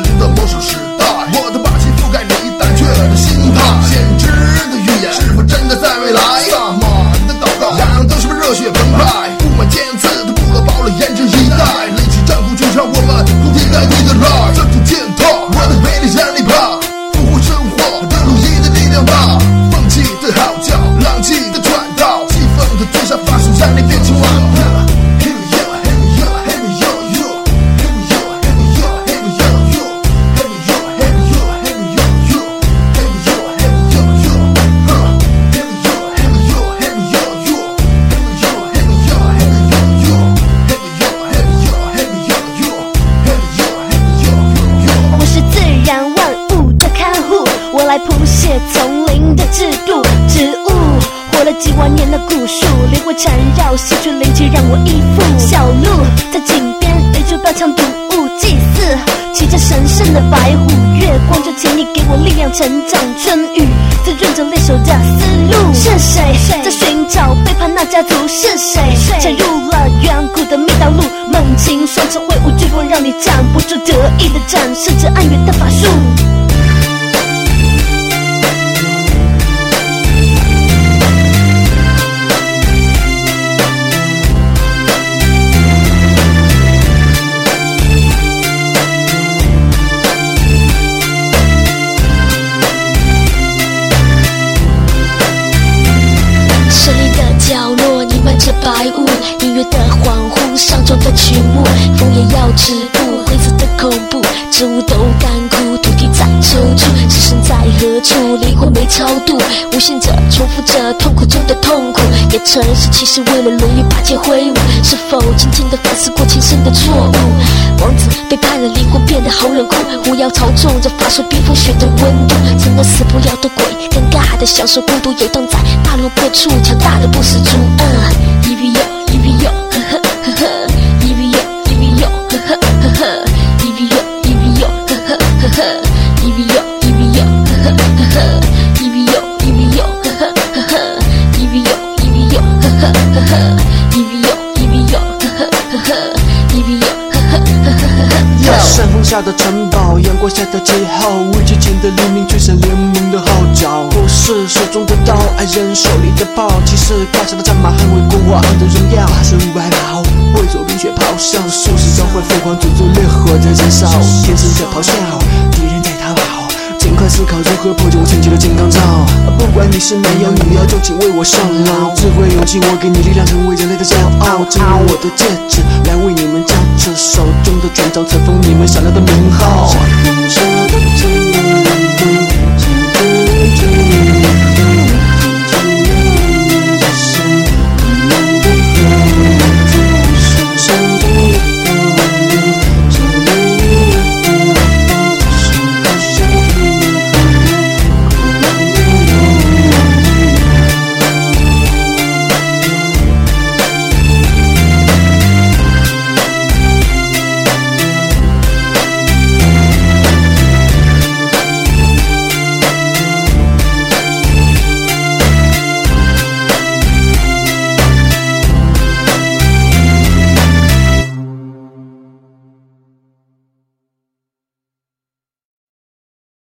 的魔术时代，我的霸气覆盖你胆怯的心态。先知的预言是否真的在未来？萨满的祷告让灯是不是热血澎湃？布满尖刺的部落堡垒严阵以待，立起战鼓就让我们不替代你的来。征途践踏我的魅力让你怕，复活生活的如意的力量吧。风起的号角，浪迹的传道，疾风的追杀法术让你变成王。 来谱写丛林的制度，植物活了几万年的古树，灵魂缠绕，吸取灵气让我依附。小鹿在井边垒出标枪毒物，祭祀骑着神圣的白虎，月光就请你给我力量成长。春雨滋润着猎手的思路，是谁在寻找背叛那家族？是谁潜入了远古的密道路？猛禽双翅挥舞巨风，让你站不住，得意的展示着暗月的法术。角落弥漫着白雾，音乐的恍惚，上周的曲目，风也要止步，灰色的恐怖，植物都干枯，土地在抽搐，是身在何处？灵魂没超度，无限着重复着痛苦中的痛苦，也曾是其实为了荣誉拔剑挥舞，是否静静地反思过前生的错误？王子背叛了，灵魂变得好冷酷，狐妖操纵着法术冰封雪的温度，成了死不了的鬼，尴尬的享受孤独，游荡在大陆各处，强大的不死猪。EVO，呵呵呵呵 ，EVO，呵呵呵呵 ，EVO，呵呵呵呵 ，EVO，呵呵呵呵 ，EVO，呵呵呵呵 ，EVO，呵呵呵呵 ，EVO，呵呵呵呵 ，EVO，呵呵呵呵。 山峰下的城堡，阳光下的气候，危机前的黎明，追上联盟的号召。武士手中的刀，爱人手里的炮，骑士胯下的战马，捍卫国王的荣耀。化身五百老，会走冰雪咆哮，术士召唤凤凰，诅咒烈火在燃烧。天使在咆哮，敌人在逃跑，尽快思考如何破解我曾经的金刚罩。不管你是男妖女妖，就请为我上劳。智慧勇气，我给你力量，成为人类的骄傲。成为我的戒指，来为你们加持手中的权杖，尘封你们闪亮的名号。